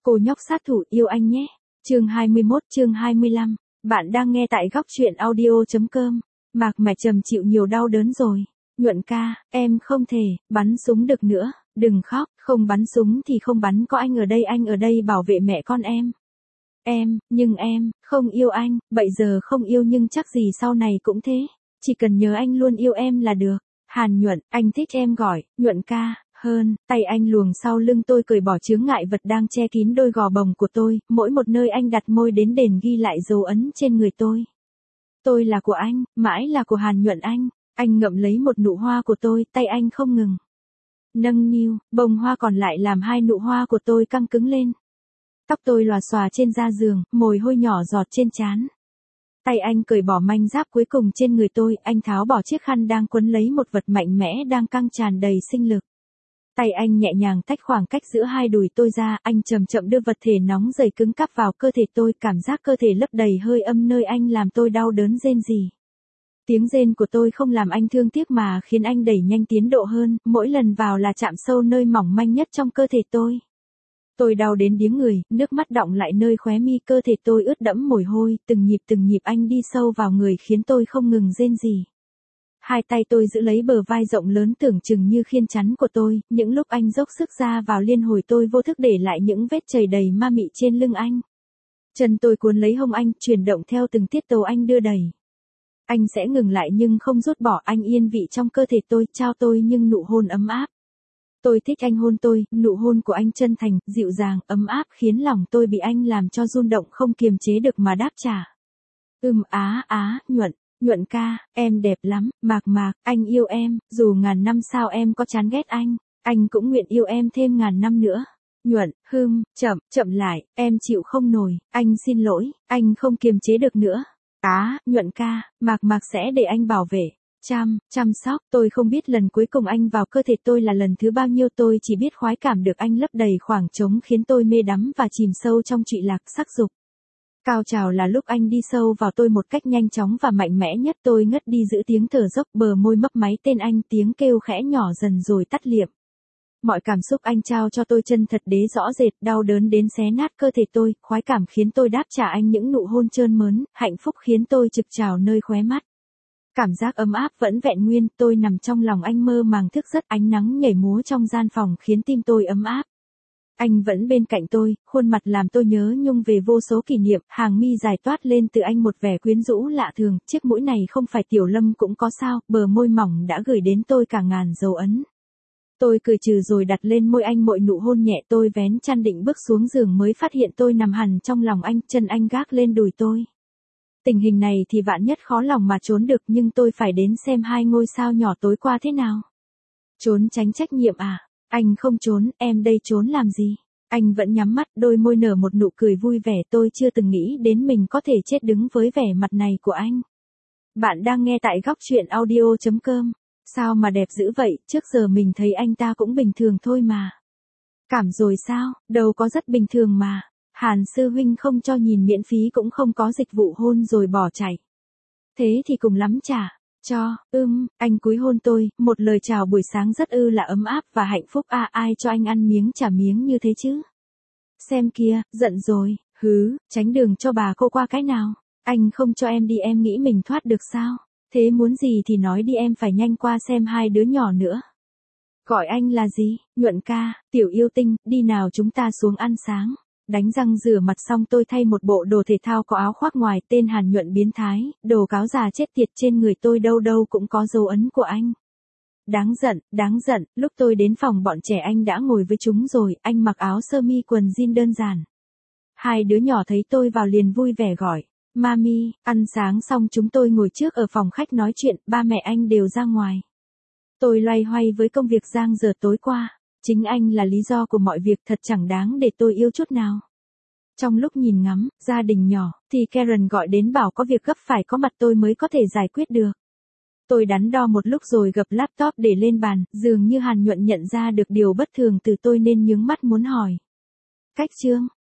Cô nhóc sát thủ yêu anh nhé. Chương 21 chương 25. Bạn đang nghe tại góc truyện audio.com. Mạc mẹ trầm chịu nhiều đau đớn rồi. Nhuận ca, em không thể, bắn súng được nữa. Đừng khóc, không bắn súng thì không bắn, có anh ở đây bảo vệ mẹ con em. Nhưng em, không yêu anh, bây giờ không yêu nhưng chắc gì sau này cũng thế. Chỉ cần nhớ anh luôn yêu em là được. Hàn Nhuận, anh thích em gọi, Nhuận ca, hơn, tay anh luồng sau lưng tôi cởi bỏ chướng ngại vật đang che kín đôi gò bồng của tôi, mỗi một nơi anh đặt môi đến đền ghi lại dấu ấn trên người tôi. Tôi là của anh, mãi là của Hàn Nhuận anh ngậm lấy một nụ hoa của tôi, tay anh không ngừng nâng niu, bông hoa còn lại làm hai nụ hoa của tôi căng cứng lên. Tóc tôi lòa xòa trên da giường, mồ hôi nhỏ giọt trên trán. Tay anh cởi bỏ manh giáp cuối cùng trên người tôi, anh tháo bỏ chiếc khăn đang quấn lấy một vật mạnh mẽ đang căng tràn đầy sinh lực. Tay anh nhẹ nhàng tách khoảng cách giữa hai đùi tôi ra, anh chậm chậm đưa vật thể nóng dày cứng cáp vào cơ thể tôi, cảm giác cơ thể lấp đầy hơi âm nơi anh làm tôi đau đớn rên rỉ. Tiếng rên của tôi không làm anh thương tiếc mà khiến anh đẩy nhanh tiến độ hơn, mỗi lần vào là chạm sâu nơi mỏng manh nhất trong cơ thể tôi. Tôi đau đến điếng người, nước mắt đọng lại nơi khóe mi, cơ thể tôi ướt đẫm mồ hôi, từng nhịp anh đi sâu vào người khiến tôi không ngừng rên rỉ. Hai tay tôi giữ lấy bờ vai rộng lớn tưởng chừng như khiên chắn của tôi, những lúc anh dốc sức ra vào liên hồi tôi vô thức để lại những vết chảy đầy ma mị trên lưng anh. Chân tôi cuốn lấy hông anh, chuyển động theo từng tiết tấu anh đưa đẩy. Anh sẽ ngừng lại nhưng không rút bỏ, anh yên vị trong cơ thể tôi, trao tôi nhưng nụ hôn ấm áp. Tôi thích anh hôn tôi, nụ hôn của anh chân thành, dịu dàng, ấm áp khiến lòng tôi bị anh làm cho rung động không kiềm chế được mà đáp trả. Nhuận ca, em đẹp lắm, Mạc, anh yêu em, dù ngàn năm sao em có chán ghét anh cũng nguyện yêu em thêm ngàn năm nữa. Nhuận, chậm lại, em chịu không nổi, anh xin lỗi, anh không kiềm chế được nữa. Nhuận ca, Mạc sẽ để anh bảo vệ. Chăm sóc, tôi không biết lần cuối cùng anh vào cơ thể tôi là lần thứ bao nhiêu, tôi chỉ biết khoái cảm được anh lấp đầy khoảng trống khiến tôi mê đắm và chìm sâu trong trụy lạc sắc dục. Cao trào là lúc anh đi sâu vào tôi một cách nhanh chóng và mạnh mẽ nhất, tôi ngất đi giữ tiếng thở dốc, bờ môi mấp máy tên anh, tiếng kêu khẽ nhỏ dần rồi tắt liệm. Mọi cảm xúc anh trao cho tôi chân thật đế rõ rệt, đau đớn đến xé nát cơ thể tôi, khoái cảm khiến tôi đáp trả anh những nụ hôn trơn mớn, hạnh phúc khiến tôi trực trào nơi khóe mắt. Cảm giác ấm áp vẫn vẹn nguyên, tôi nằm trong lòng anh mơ màng thức giấc, ánh nắng nhảy múa trong gian phòng khiến tim tôi ấm áp. Anh vẫn bên cạnh tôi, khuôn mặt làm tôi nhớ nhung về vô số kỷ niệm, hàng mi dài toát lên từ anh một vẻ quyến rũ lạ thường, chiếc mũi này không phải Tiểu Lâm cũng có sao, bờ môi mỏng đã gửi đến tôi cả ngàn dấu ấn. Tôi cười trừ rồi đặt lên môi anh mỗi nụ hôn nhẹ, tôi vén chăn định bước xuống giường mới phát hiện tôi nằm hẳn trong lòng anh, chân anh gác lên đùi tôi. Tình hình này thì vạn nhất khó lòng mà trốn được, nhưng tôi phải đến xem hai ngôi sao nhỏ tối qua thế nào. Trốn tránh trách nhiệm à? Anh không trốn, em đây trốn làm gì? Anh vẫn nhắm mắt, đôi môi nở một nụ cười vui vẻ, tôi chưa từng nghĩ đến mình có thể chết đứng với vẻ mặt này của anh. Bạn đang nghe tại góc truyện audio.com. Sao mà đẹp dữ vậy, trước giờ mình thấy anh ta cũng bình thường thôi mà. Cảm rồi sao, đâu có rất bình thường mà. Hàn sư huynh không cho nhìn miễn phí cũng không có dịch vụ hôn rồi bỏ chạy. Thế thì cùng lắm chả. Anh cúi hôn tôi, một lời chào buổi sáng rất là ấm áp và hạnh phúc. Ai cho anh ăn miếng trả miếng như thế chứ? Xem kia, giận rồi, tránh đường cho bà cô qua cái nào. Anh không cho em đi, em nghĩ mình thoát được sao? Thế muốn gì thì nói đi, em phải nhanh qua xem hai đứa nhỏ nữa. Gọi anh là gì? Nhuận ca, tiểu yêu tinh, đi nào chúng ta xuống ăn sáng. Đánh răng rửa mặt xong tôi thay một bộ đồ thể thao có áo khoác ngoài, tên Hàn Nhuận biến thái, đồ cáo già chết tiệt, trên người tôi đâu đâu cũng có dấu ấn của anh. Đáng giận, lúc tôi đến phòng bọn trẻ anh đã ngồi với chúng rồi, anh mặc áo sơ mi quần jean đơn giản. Hai đứa nhỏ thấy tôi vào liền vui vẻ gọi, Mami, ăn sáng xong chúng tôi ngồi trước ở phòng khách nói chuyện, ba mẹ anh đều ra ngoài. Tôi loay hoay với công việc giang dở tối qua. Chính anh là lý do của mọi việc, thật chẳng đáng để tôi yêu chút nào. Trong lúc nhìn ngắm, gia đình nhỏ, thì Karen gọi đến bảo có việc gấp phải có mặt tôi mới có thể giải quyết được. Tôi đắn đo một lúc rồi gập laptop để lên bàn, dường như Hàn Nhuận nhận ra được điều bất thường từ tôi nên nhướng mắt muốn hỏi. Cách Trương,